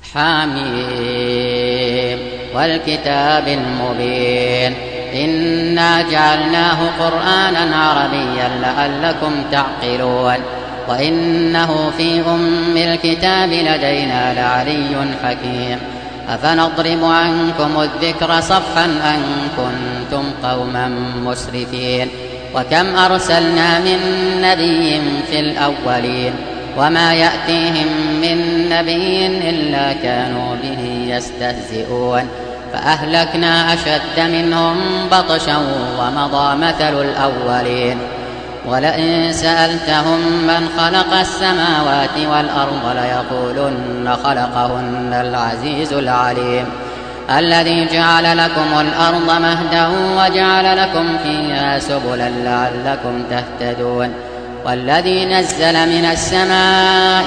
حميم والكتاب المبين إنا جعلناه قرآنا عربيا لعلكم تعقلون وإنه في أم الكتاب لدينا لعلي حكيم أفنضرب عنكم الذكر صفحا أن كنتم قوما مسرفين وكم أرسلنا من نبي في الأولين وما يأتيهم من نبي إلا كانوا به يستهزئون فأهلكنا أشد منهم بطشا ومضى مثل الأولين ولئن سألتهم من خلق السماوات والأرض ليقولن خلقهن العزيز العليم الذي جعل لكم الأرض مهدا وجعل لكم فيها سبلا لعلكم تهتدون والذي نزل من السماء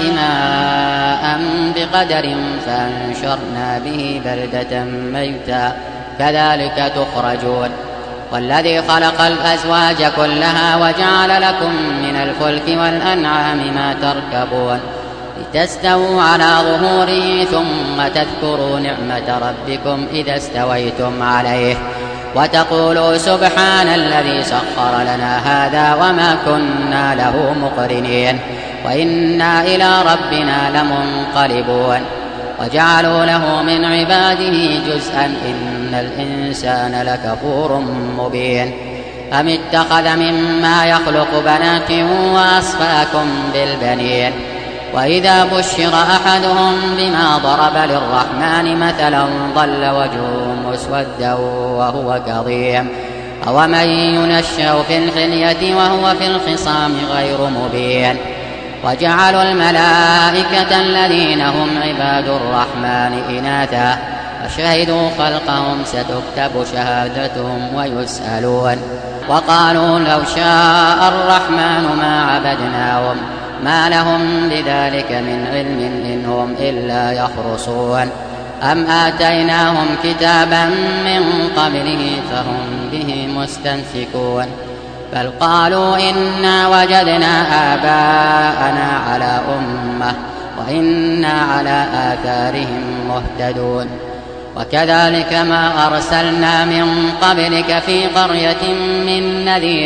ماء بقدر فأنشرنا به بلدة ميتا كذلك تخرجون والذي خلق الأزواج كلها وجعل لكم من الفلك والأنعام ما تركبون لتستووا على ظهوره ثم تذكروا نعمة ربكم إذا استويتم عليه وتقولوا سبحان الذي سخر لنا هذا وما كنا له مقرنين وإنا إلى ربنا لمنقلبون وجعلوا له من عباده جزءا إن الإنسان لكفور مبين أم اتخذ مما يخلق بنات وأصفاكم بالبنين وإذا بشر أحدهم بما ضرب للرحمن مثلا ظل وجهه مسودا وهو كظيم أومن ينشأ في الحلية وهو في الخصام غير مبين وجعلوا الملائكة الذين هم عباد الرحمن إناثا وشهدوا خلقهم ستكتب شهادتهم ويسألون وقالوا لو شاء الرحمن ما عبدناهم ما لهم بذلك من علم إن هم إلا يخرصون أم آتيناهم كتابا من قبله فهم به مستمسكون بل قالوا إنا وجدنا آباءنا على أمة وإنا على آثارهم مهتدون وكذلك ما أرسلنا من قبلك في قرية من نذير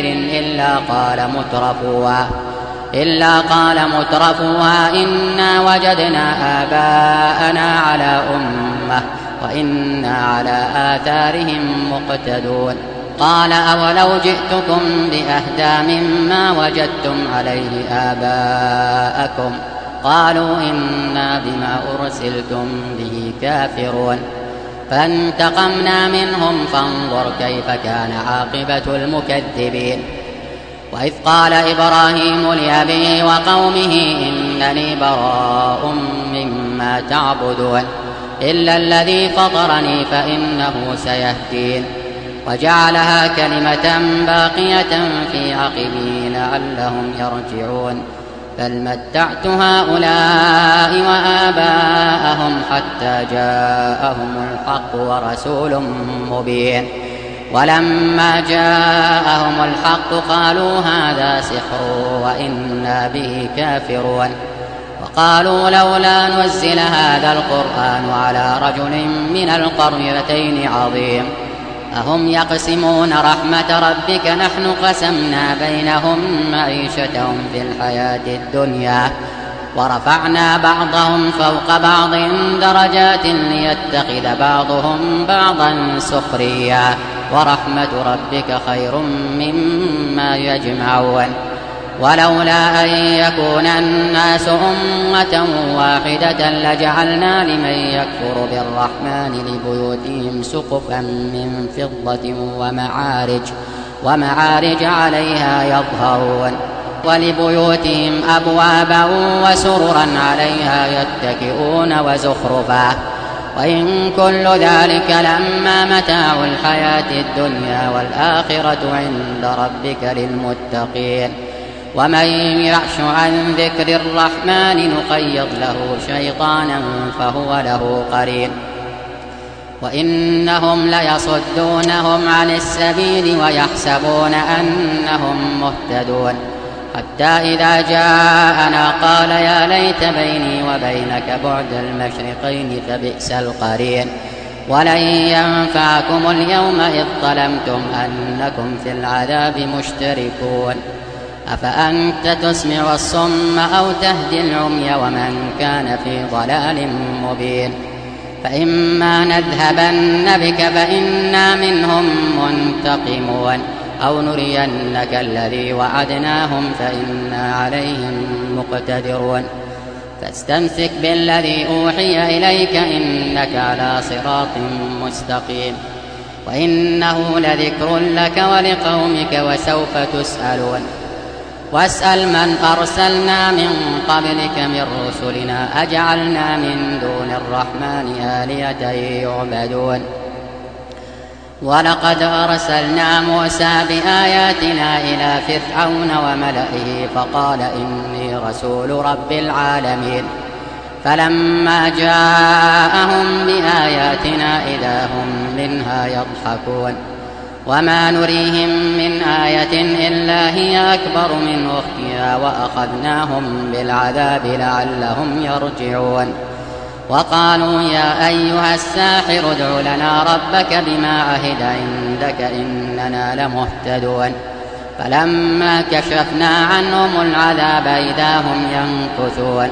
إلا قال مترفوها إنا وجدنا آباءنا على أمة وإنا على آثارهم مقتدون قال أولو جئتكم بأهدى مما وجدتم عليه آباءكم قالوا إنا بما أرسلتم به كافرون فانتقمنا منهم فانظر كيف كان عاقبة المكذبين وإذ قال إبراهيم لأبيه وقومه إنني براء مما تعبدون إلا الذي فطرني فإنه سيهدين وجعلها كلمة باقية في عقبه لعلهم يرجعون بل متعت هؤلاء وآباءهم حتى جاءهم الحق ورسول مبين ولما جاءهم الحق قالوا هذا سحر وإنا به كافرون وقالوا لولا نزل هذا القرآن على رجل من القريتين عظيم أهم يقسمون رحمة ربك نحن قسمنا بينهم معيشتهم في الحياة الدنيا ورفعنا بعضهم فوق بعض درجات ليتخذ بعضهم بعضا سخريا ورحمة ربك خير مما يجمعون ولولا أن يكون الناس أمة واحدة لجعلنا لمن يكفر بالرحمن لبيوتهم سقفا من فضة ومعارج عليها يظهرون ولبيوتهم أبوابا وسررا عليها يتكئون وزخرفا وإن كل ذلك لما متاع الحياة الدنيا والآخرة عند ربك للمتقين ومن يعش عن ذكر الرحمن نقيض له شيطانا فهو له قرين وإنهم ليصدونهم عن السبيل ويحسبون أنهم مهتدون حتى إذا جاءنا قال يا ليت بيني وبينك بعد المشرقين فبئس القرين ولن ينفعكم اليوم إذ ظلمتم أنكم في العذاب مشتركون أفأنت تسمع الصم أو تهدي العمي ومن كان في ضلال مبين فإما نذهبن بك فإنا منهم منتقمون أو نرينك الذي وعدناهم فإنا عليهم مقتدرون فاستمسك بالذي أوحي إليك إنك على صراط مستقيم وإنه لذكر لك ولقومك وسوف تسألون واسأل من أرسلنا من قبلك من رسلنا أجعلنا من دون الرحمن آلهة يعبدون ولقد أرسلنا موسى بآياتنا إلى فرعون وملئه فقال إني رسول رب العالمين فلما جاءهم بآياتنا إذا هم منها يضحكون وما نريهم من آية إلا هي أكبر من أختها وأخذناهم بالعذاب لعلهم يرجعون وقالوا يا أيها الساحر ادع لنا ربك بما عهد عندك إننا لمهتدون فلما كشفنا عنهم العذاب إذا هم ينكثون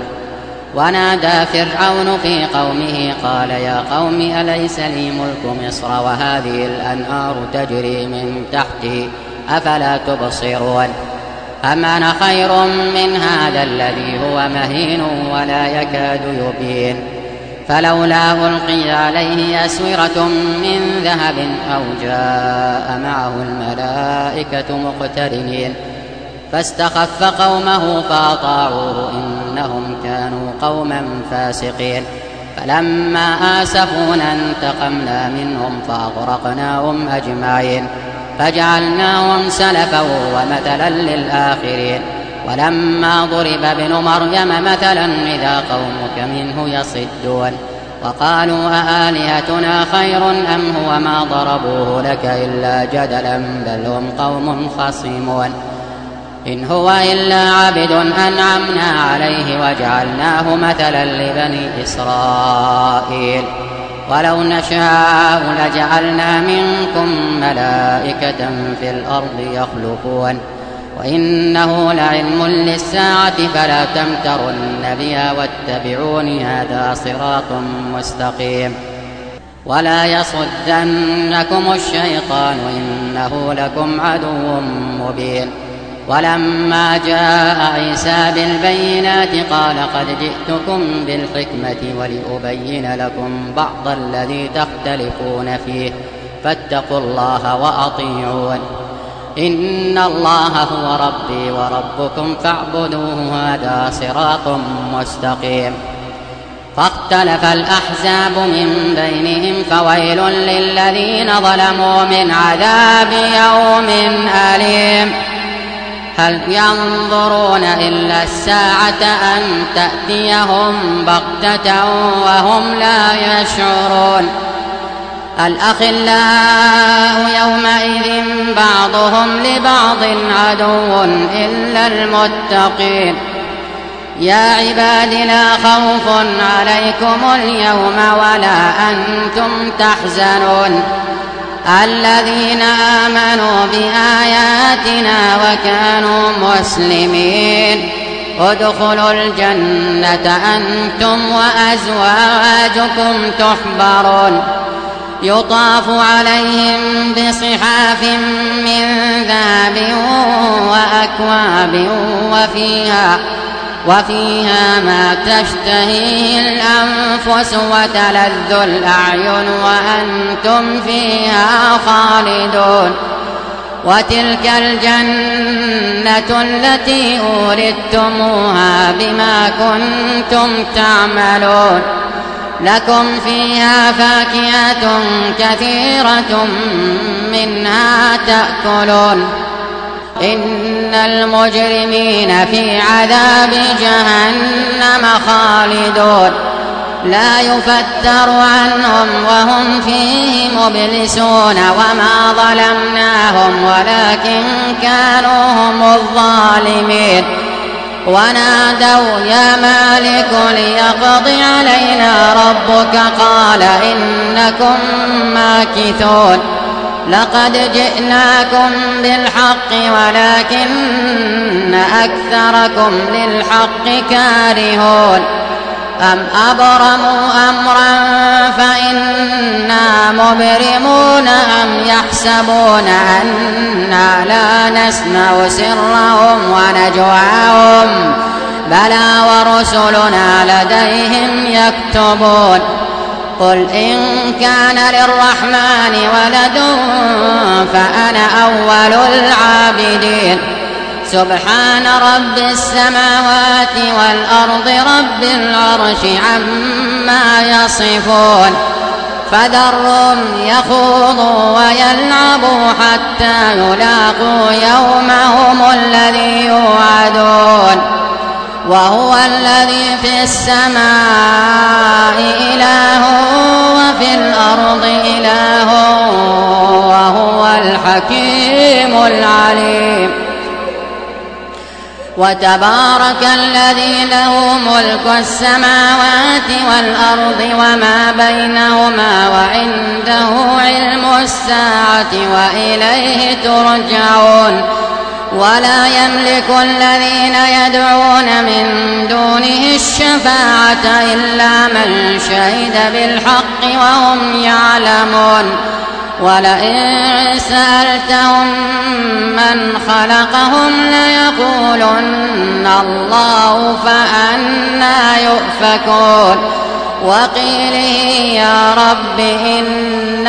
ونادى فرعون في قومه قال يا قوم أليس لي ملك مصر وهذه الأنهار تجري من تحتي أفلا تبصرون أم أنا خير من هذا الذي هو مهين ولا يكاد يبين فلولا ألقي عليه أسورة من ذهب أو جاء معه الملائكة مقترنين فاستخف قومه فأطاعوه إنهم كانوا قوما فاسقين فلما آسفونا انتقمنا منهم فأغرقناهم أجمعين فجعلناهم سلفا ومثلا للآخرين ولما ضرب ابن مريم مثلا إذا قومك منه يصدون وقالوا أآلهتنا خير أم هو ما ضربوه لك إلا جدلا بل هم قوم خصمون إن هو إلا عبد أنعمنا عليه وجعلناه مثلا لبني إسرائيل ولو نشاء لجعلنا منكم ملائكة في الأرض يخلفون وإنه لعلم للساعة فلا تمترن بها واتبعون هذا صراط مستقيم ولا يصدنكم الشيطان إنه لكم عدو مبين ولما جاء عيسى بالبينات قال قد جئتكم بالحكمة ولأبين لكم بعض الذي تختلفون فيه فاتقوا الله وأطيعون إن الله هو ربي وربكم فاعبدوه هذا صراط مستقيم فاختلف الأحزاب من بينهم فويل للذين ظلموا من عذاب يوم أليم هل ينظرون إلا الساعة أن تأتيهم بغتة وهم لا يشعرون الأخلاء يومئذ بعضهم لبعض عدو إلا المتقين يا عباد لا خوف عليكم اليوم ولا أنتم تحزنون الذين آمنوا بآياتنا وكانوا مسلمين ادخلوا الجنة أنتم وأزواجكم تحبرون يطاف عليهم بصحاف من ذهب وأكواب وفيها ما تشتهيه الأنفس وتلذ الأعين وأنتم فيها خالدون وتلك الجنة التي أورثتموها بما كنتم تعملون لكم فيها فاكهة كثيرة منها تأكلون إن المجرمين في عذاب جهنم خالدون لا يفتر عنهم وهم فيه مبلسون وما ظلمناهم ولكن كانوا هم الظالمين ونادوا يا مالك ليقض علينا ربك قال إنكم ماكثون لقد جئناكم بالحق ولكن أكثركم للحق كارهون أم أبرموا أمرا فإنا مبرمون أم يحسبون أنا لا نسمع سرهم ونجواهم بلى ورسلنا لديهم يكتبون قل إن كان للرحمن ولد فأنا أول العابدين سبحان رب السماوات والأرض رب العرش عما يصفون فذرهم يخوضوا ويلعبوا حتى يلاقوا يومهم الذي يوعدون وهو الذي في السماء إله وفي الأرض إله وهو الحكيم العليم وتبارك الذي له ملك السماوات والأرض وما بينهما وعنده علم الساعة وإليه ترجعون ولا يملك الذين يدعون من دونه الشفاعة إلا من شهد بالحق وهم يعلمون ولئن سألتهم من خلقهم ليقولن الله فأنى يؤفكون وقيله يا رب إن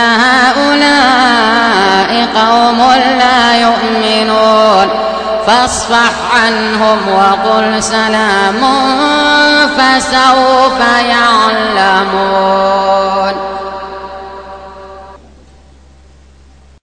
هؤلاء قوم لا يؤمنون فاصفح عنهم وقل سلام فسوف يعلمون.